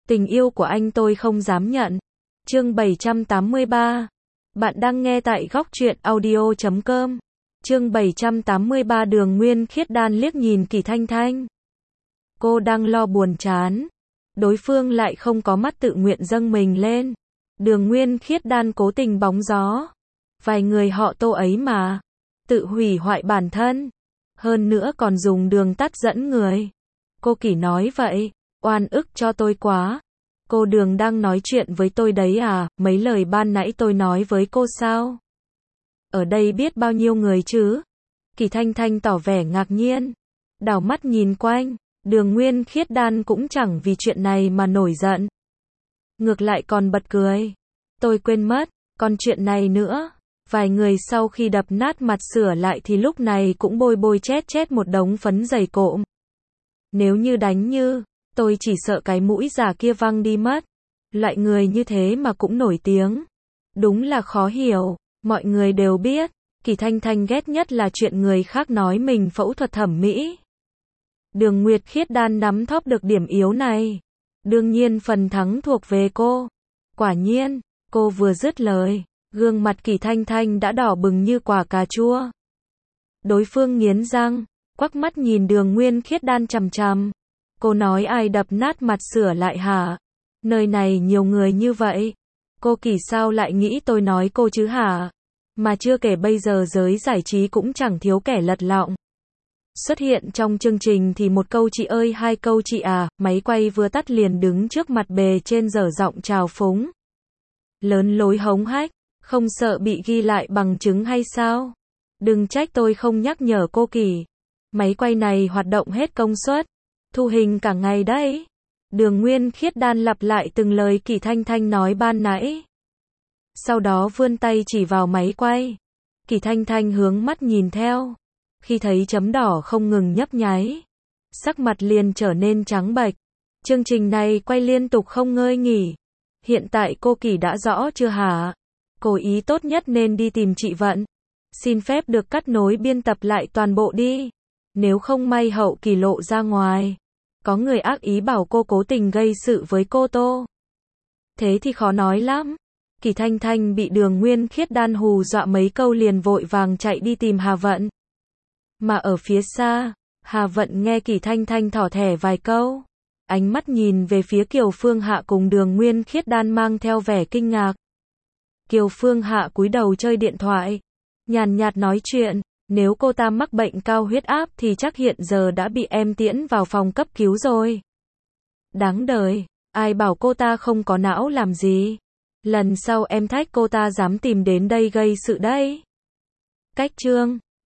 Tình yêu của anh tôi không dám nhận. Chương 783. Bạn đang nghe tại góc truyện audio.com. Chương 783. Đường Nguyên Khiết Đan liếc nhìn Kỳ Thanh Thanh. Cô đang lo buồn chán. Đối phương lại không có mắt tự nguyện dâng mình lên. Đường Nguyên Khiết Đan cố tình bóng gió. Vài người họ Tô ấy mà. Tự hủy hoại bản thân. Hơn nữa còn dùng đường tắt dẫn người. Cô Kỳ nói vậy. Oan ức cho tôi quá. Cô Đường đang nói chuyện với tôi đấy à, mấy lời ban nãy tôi nói với cô sao? Ở đây biết bao nhiêu người chứ? Kỳ Thanh Thanh tỏ vẻ ngạc nhiên. Đảo mắt nhìn quanh, Đường Nguyên Khiết Đan cũng chẳng vì chuyện này mà nổi giận. Ngược lại còn bật cười. Tôi quên mất, còn chuyện này nữa. Vài người sau khi đập nát mặt sửa lại thì lúc này cũng bôi bôi chét chét một đống phấn dày cộm. Nếu như đánh như, tôi chỉ sợ cái mũi giả kia văng đi mất. Loại người như thế mà cũng nổi tiếng. Đúng là khó hiểu. Mọi người đều biết, Kỳ Thanh Thanh ghét nhất là chuyện người khác nói mình phẫu thuật thẩm mỹ. Đường Nguyệt Khiết Đan nắm thóp được điểm yếu này. Đương nhiên phần thắng thuộc về cô. Quả nhiên, cô vừa dứt lời, gương mặt Kỳ Thanh Thanh đã đỏ bừng như quả cà chua. Đối phương nghiến răng, quắc mắt nhìn Đường Nguyên Khiết Đan chằm chằm. Cô nói ai đập nát mặt sửa lại hả? Nơi này nhiều người như vậy. Cô Kỳ sao lại nghĩ tôi nói cô chứ hả? Mà chưa kể bây giờ giới giải trí cũng chẳng thiếu kẻ lật lọng. Xuất hiện trong chương trình thì một câu chị ơi hai câu chị à, máy quay vừa tắt liền đứng trước mặt bề trên dở giọng trào phúng. Lớn lối hống hách, không sợ bị ghi lại bằng chứng hay sao? Đừng trách tôi không nhắc nhở cô Kỳ. Máy quay này hoạt động hết công suất. Thu hình cả ngày đấy. Đường Nguyên Khiết Đan lặp lại từng lời Kỳ Thanh Thanh nói ban nãy. Sau đó vươn tay chỉ vào máy quay. Kỳ Thanh Thanh hướng mắt nhìn theo. Khi thấy chấm đỏ không ngừng nhấp nháy, sắc mặt liền trở nên trắng bệch. Chương trình này quay liên tục không ngơi nghỉ. Hiện tại cô Kỳ đã rõ chưa hả? Cô ý tốt nhất nên đi tìm chị Vận. Xin phép được cắt nối biên tập lại toàn bộ đi. Nếu không may hậu kỳ lộ ra ngoài. Có người ác ý bảo cô cố tình gây sự với cô Tô. Thế thì khó nói lắm. Kỳ Thanh Thanh bị Đường Nguyên Khiết Đan hù dọa mấy câu liền vội vàng chạy đi tìm Hà Vận. Mà ở phía xa, Hà Vận nghe Kỳ Thanh Thanh thỏ thẻ vài câu. Ánh mắt nhìn về phía Kiều Phương Hạ cùng Đường Nguyên Khiết Đan mang theo vẻ kinh ngạc. Kiều Phương Hạ cúi đầu chơi điện thoại. Nhàn nhạt nói chuyện. Nếu cô ta mắc bệnh cao huyết áp thì chắc hiện giờ đã bị em tiễn vào phòng cấp cứu rồi. Đáng đời, ai bảo cô ta không có não làm gì. Lần sau em thách cô ta dám tìm đến đây gây sự đấy. Cách chương